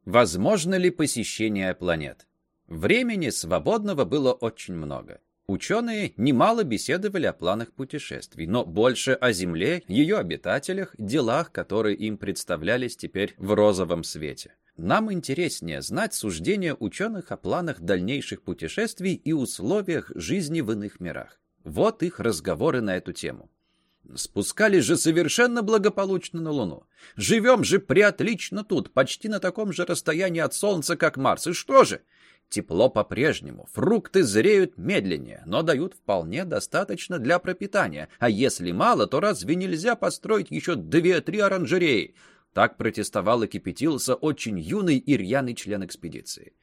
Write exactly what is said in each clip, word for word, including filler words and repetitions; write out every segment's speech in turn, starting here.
Возможно ли посещение планет? Времени свободного было очень много. Ученые немало беседовали о планах путешествий, но больше о Земле, ее обитателях, делах, которые им представлялись теперь в розовом свете. Нам интереснее знать суждения ученых о планах дальнейших путешествий и условиях жизни в иных мирах. Вот их разговоры на эту тему. Спускались же совершенно благополучно на Луну. Живем же преотлично тут, почти на таком же расстоянии от Солнца, как Марс. И что же? Тепло по-прежнему, фрукты зреют медленнее, но дают вполне достаточно для пропитания. А если мало, то разве нельзя построить еще две-три оранжереи? Так протестовал и кипятился очень юный и рьяный член экспедиции.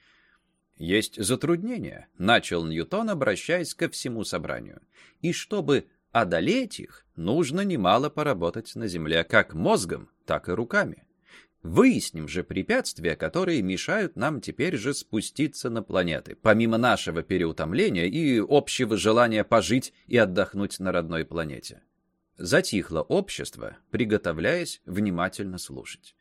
«Есть затруднения», — начал Ньютон, обращаясь ко всему собранию. «И чтобы одолеть их, нужно немало поработать на Земле, как мозгом, так и руками. Выясним же препятствия, которые мешают нам теперь же спуститься на планеты, помимо нашего переутомления и общего желания пожить и отдохнуть на родной планете». Затихло общество, приготовляясь внимательно слушать.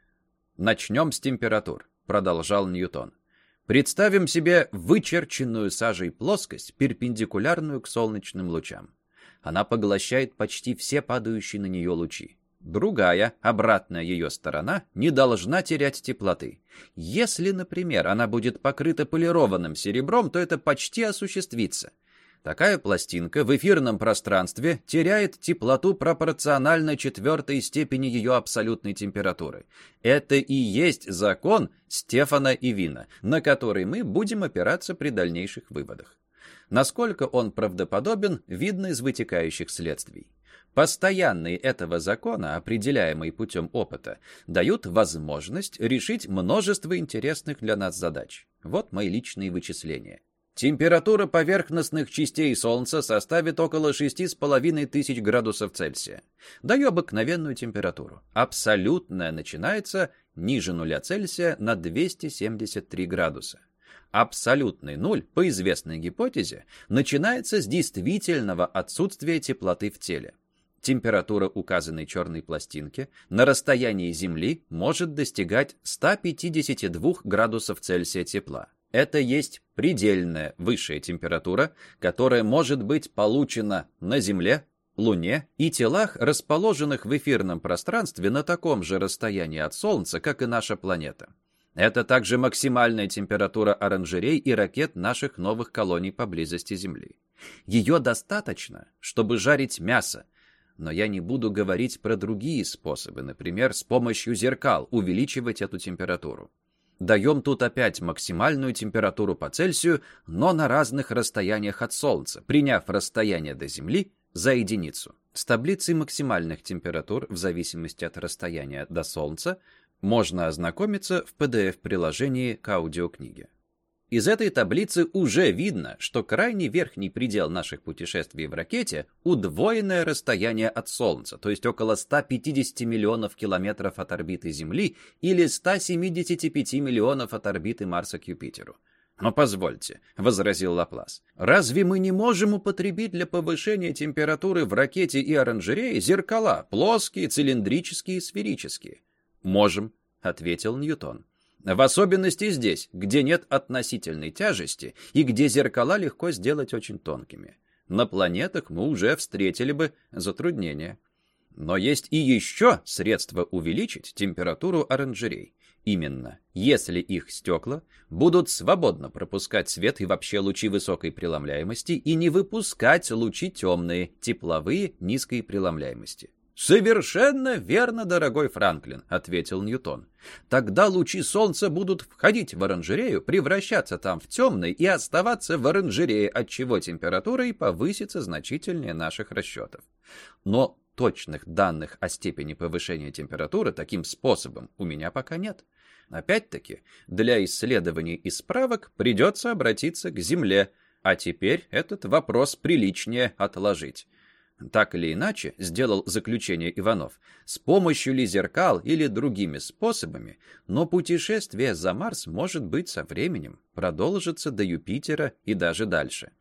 «Начнем с температур», — продолжал Ньютон. «Представим себе вычерченную сажей плоскость, перпендикулярную к солнечным лучам. Она поглощает почти все падающие на нее лучи. Другая, обратная ее сторона, не должна терять теплоты. Если, например, она будет покрыта полированным серебром, то это почти осуществится. Такая пластинка в эфирном пространстве теряет теплоту пропорционально четвертой степени ее абсолютной температуры. Это и есть закон Стефана и Вина, на который мы будем опираться при дальнейших выводах. Насколько он правдоподобен, видно из вытекающих следствий. Постоянные этого закона, определяемые путем опыта, дают возможность решить множество интересных для нас задач. Вот мои личные вычисления. Температура поверхностных частей Солнца составит около шести с половиной тысяч градусов Цельсия. Даю обыкновенную температуру. Абсолютная начинается ниже нуля Цельсия на двести семьдесят три градуса. Абсолютный нуль, по известной гипотезе, начинается с действительного отсутствия теплоты в теле. Температура указанной черной пластинки на расстоянии Земли может достигать ста пятидесяти двух градусов Цельсия тепла. Это есть предельная высшая температура, которая может быть получена на Земле, Луне и телах, расположенных в эфирном пространстве на таком же расстоянии от Солнца, как и наша планета. Это также максимальная температура оранжерей и ракет наших новых колоний поблизости Земли. Ее достаточно, чтобы жарить мясо, но я не буду говорить про другие способы, например, с помощью зеркал увеличивать эту температуру. Даем тут опять максимальную температуру по Цельсию, но на разных расстояниях от Солнца, приняв расстояние до Земли за единицу. С таблицей максимальных температур в зависимости от расстояния до Солнца можно ознакомиться в пи ди эф-приложении к аудиокниге. Из этой таблицы уже видно, что крайний верхний предел наших путешествий в ракете – удвоенное расстояние от Солнца, то есть около ста пятидесяти миллионов километров от орбиты Земли или ста семидесяти пяти миллионов от орбиты Марса к Юпитеру. «Но позвольте», — возразил Лаплас, — «разве мы не можем употребить для повышения температуры в ракете и оранжерее зеркала, плоские, цилиндрические и сферические?» «Можем», — ответил Ньютон. «В особенности здесь, где нет относительной тяжести и где зеркала легко сделать очень тонкими. На планетах мы уже встретили бы затруднения. Но есть и еще средства увеличить температуру оранжерей. Именно, если их стекла будут свободно пропускать свет и вообще лучи высокой преломляемости и не выпускать лучи темные, тепловые, низкой преломляемости». «Совершенно верно, дорогой Франклин», — ответил Ньютон. «Тогда лучи Солнца будут входить в оранжерею, превращаться там в темные и оставаться в оранжерее, отчего температура и повысится значительнее наших расчетов. Но точных данных о степени повышения температуры таким способом у меня пока нет. Опять-таки, для исследований и справок придется обратиться к Земле, а теперь этот вопрос приличнее отложить». Так или иначе, сделал заключение Иванов, с помощью ли зеркал или другими способами, но путешествие за Марс может быть со временем, продолжится до Юпитера и даже дальше.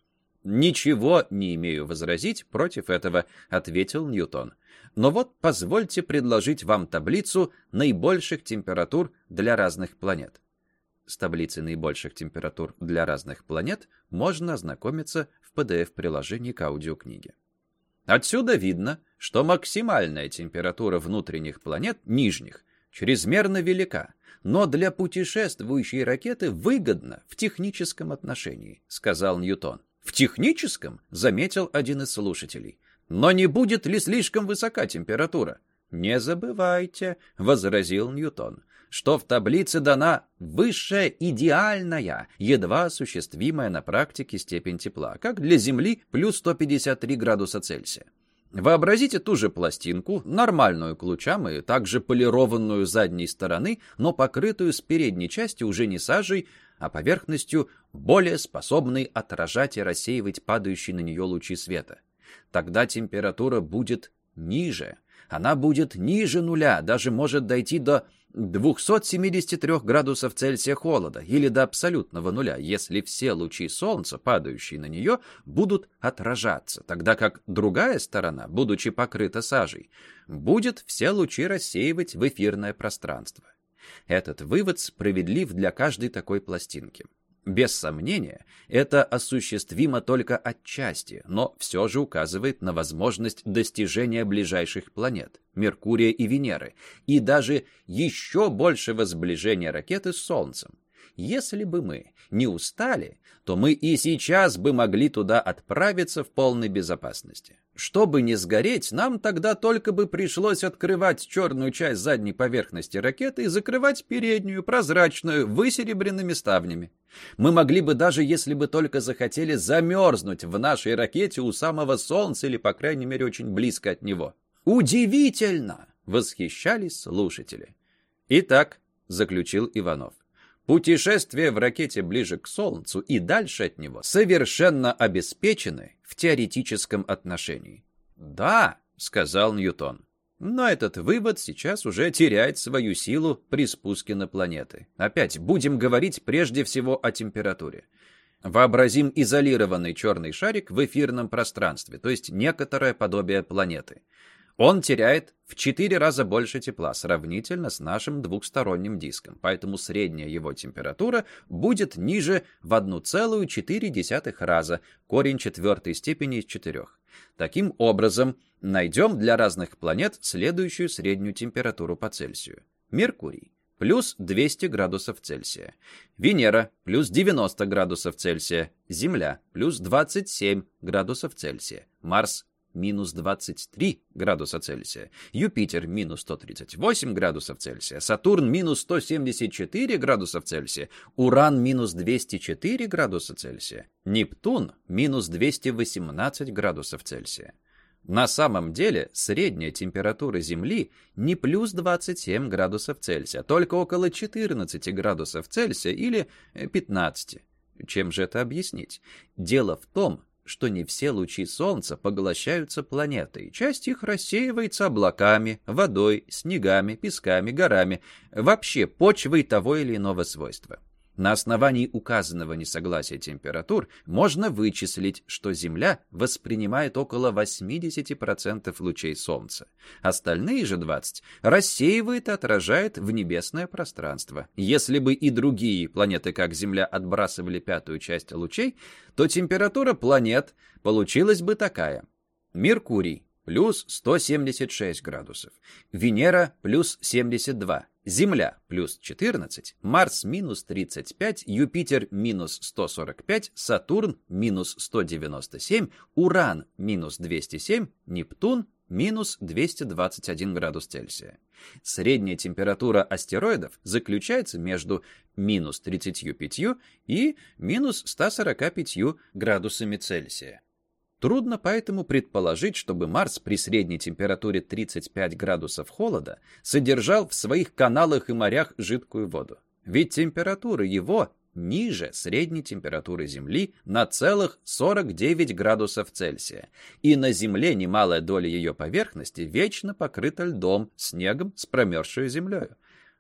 «Ничего не имею возразить против этого», — ответил Ньютон. «Но вот позвольте предложить вам таблицу наибольших температур для разных планет». С таблицей наибольших температур для разных планет можно ознакомиться в пи ди эф-приложении к аудиокниге. Отсюда видно, что максимальная температура внутренних планет, нижних, чрезмерно велика, но для путешествующей ракеты выгодна в техническом отношении, сказал Ньютон. В техническом, заметил один из слушателей. Но не будет ли слишком высока температура? Не забывайте, возразил Ньютон, что в таблице дана высшая идеальная, едва осуществимая на практике степень тепла, как для Земли плюс сто пятьдесят три градуса Цельсия. Вообразите ту же пластинку, нормальную к лучам и также полированную с задней стороны, но покрытую с передней части уже не сажей, а поверхностью, более способной отражать и рассеивать падающие на нее лучи света. Тогда температура будет ниже. Она будет ниже нуля, даже может дойти до двухсот семидесяти трёх градусов Цельсия холода или до абсолютного нуля, если все лучи Солнца, падающие на нее, будут отражаться, тогда как другая сторона, будучи покрыта сажей, будет все лучи рассеивать в эфирное пространство. Этот вывод справедлив для каждой такой пластинки. Без сомнения, это осуществимо только отчасти, но все же указывает на возможность достижения ближайших планет, Меркурия и Венеры, и даже еще большего сближения ракеты с Солнцем. Если бы мы не устали, то мы и сейчас бы могли туда отправиться в полной безопасности. Чтобы не сгореть, нам тогда только бы пришлось открывать черную часть задней поверхности ракеты и закрывать переднюю, прозрачную, высеребренными ставнями. Мы могли бы даже, если бы только захотели, замерзнуть в нашей ракете у самого Солнца или, по крайней мере, очень близко от него. «Удивительно!» — восхищались слушатели. «Итак», — заключил Иванов, путешествия в ракете ближе к Солнцу и дальше от него совершенно обеспечены в теоретическом отношении. «Да», — сказал Ньютон, — «но этот вывод сейчас уже теряет свою силу при спуске на планеты. Опять будем говорить прежде всего о температуре. Вообразим изолированный черный шарик в эфирном пространстве, то есть некоторое подобие планеты. Он теряет в четыре раза больше тепла сравнительно с нашим двухсторонним диском, поэтому средняя его температура будет ниже в одна целая четыре десятых раза, корень четвертой степени из четырех. Таким образом, найдем для разных планет следующую среднюю температуру по Цельсию. Меркурий – плюс двести градусов Цельсия. Венера – плюс девяносто градусов Цельсия. Земля – плюс двадцать семь градусов Цельсия. Марс – минус двадцать три градуса Цельсия, Юпитер минус сто тридцать восемь градусов Цельсия, Сатурн минус сто семьдесят четыре градусов Цельсия, Уран минус двести четыре градуса Цельсия, Нептун минус двести восемнадцать градусов Цельсия. На самом деле средняя температура Земли не плюс двадцать семь градусов Цельсия, а только около четырнадцати градусов Цельсия или пятнадцати. Чем же это объяснить? Дело в том, что не все лучи Солнца поглощаются планетой. Часть их рассеивается облаками, водой, снегами, песками, горами, вообще почвой того или иного свойства. На основании указанного несогласия температур можно вычислить, что Земля воспринимает около восемьдесят процентов лучей Солнца. Остальные же двадцать процентов рассеивает и отражает в небесное пространство. Если бы и другие планеты, как Земля, отбрасывали пятую часть лучей, то температура планет получилась бы такая. Меркурий плюс сто семьдесят шесть градусов, Венера плюс семьдесят два, Земля плюс четырнадцать, Марс минус тридцать пять, Юпитер минус сто сорок пять, Сатурн минус сто девяносто семь, Уран минус двести семь, Нептун минус двести двадцать один градус Цельсия. Средняя температура астероидов заключается между минус тридцатью пятью и минус ста сорока пятью градусами Цельсия. Трудно поэтому предположить, чтобы Марс при средней температуре тридцать пять градусов холода содержал в своих каналах и морях жидкую воду. Ведь температура его ниже средней температуры Земли на целых сорок девять градусов Цельсия. И на Земле немалая доля ее поверхности вечно покрыта льдом, снегом с промерзшей землей.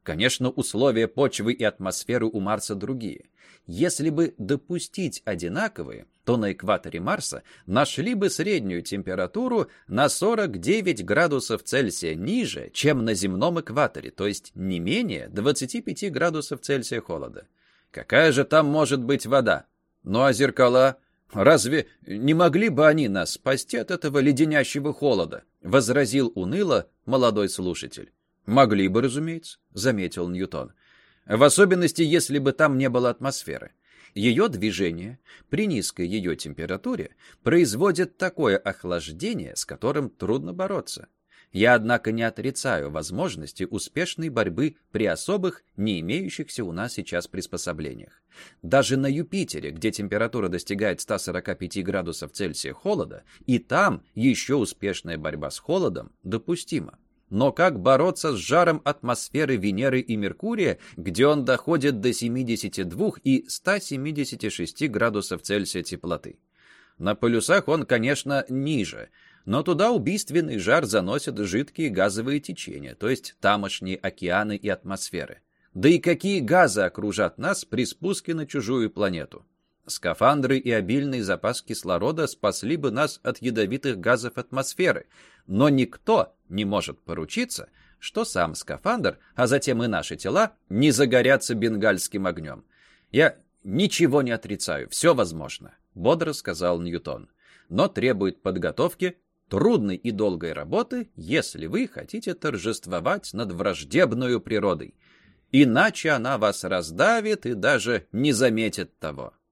Конечно, условия почвы и атмосферы у Марса другие. Если бы допустить одинаковые, то на экваторе Марса нашли бы среднюю температуру на сорок девять градусов Цельсия ниже, чем на земном экваторе, то есть не менее двадцати пяти градусов Цельсия холода. Какая же там может быть вода? Ну а зеркала? Разве не могли бы они нас спасти от этого леденящего холода? Возразил уныло молодой слушатель. Могли бы, разумеется, заметил Ньютон. В особенности, если бы там не было атмосферы. Ее движение при низкой ее температуре производит такое охлаждение, с которым трудно бороться. Я, однако, не отрицаю возможности успешной борьбы при особых, не имеющихся у нас сейчас приспособлениях. Даже на Юпитере, где температура достигает ста сорока пяти градусов Цельсия холода, и там еще успешная борьба с холодом допустима. Но как бороться с жаром атмосферы Венеры и Меркурия, где он доходит до семидесяти двух и ста семидесяти шести градусов Цельсия теплоты? На полюсах он, конечно, ниже, но туда убийственный жар заносят жидкие газовые течения, то есть тамошние океаны и атмосферы. Да и какие газы окружат нас при спуске на чужую планету? Скафандры и обильный запас кислорода спасли бы нас от ядовитых газов атмосферы, но никто не может поручиться, что сам скафандр, а затем и наши тела, не загорятся бенгальским огнем. Я ничего не отрицаю, все возможно, бодро сказал Ньютон, но требует подготовки, трудной и долгой работы, если вы хотите торжествовать над враждебною природой. Иначе она вас раздавит и даже не заметит того.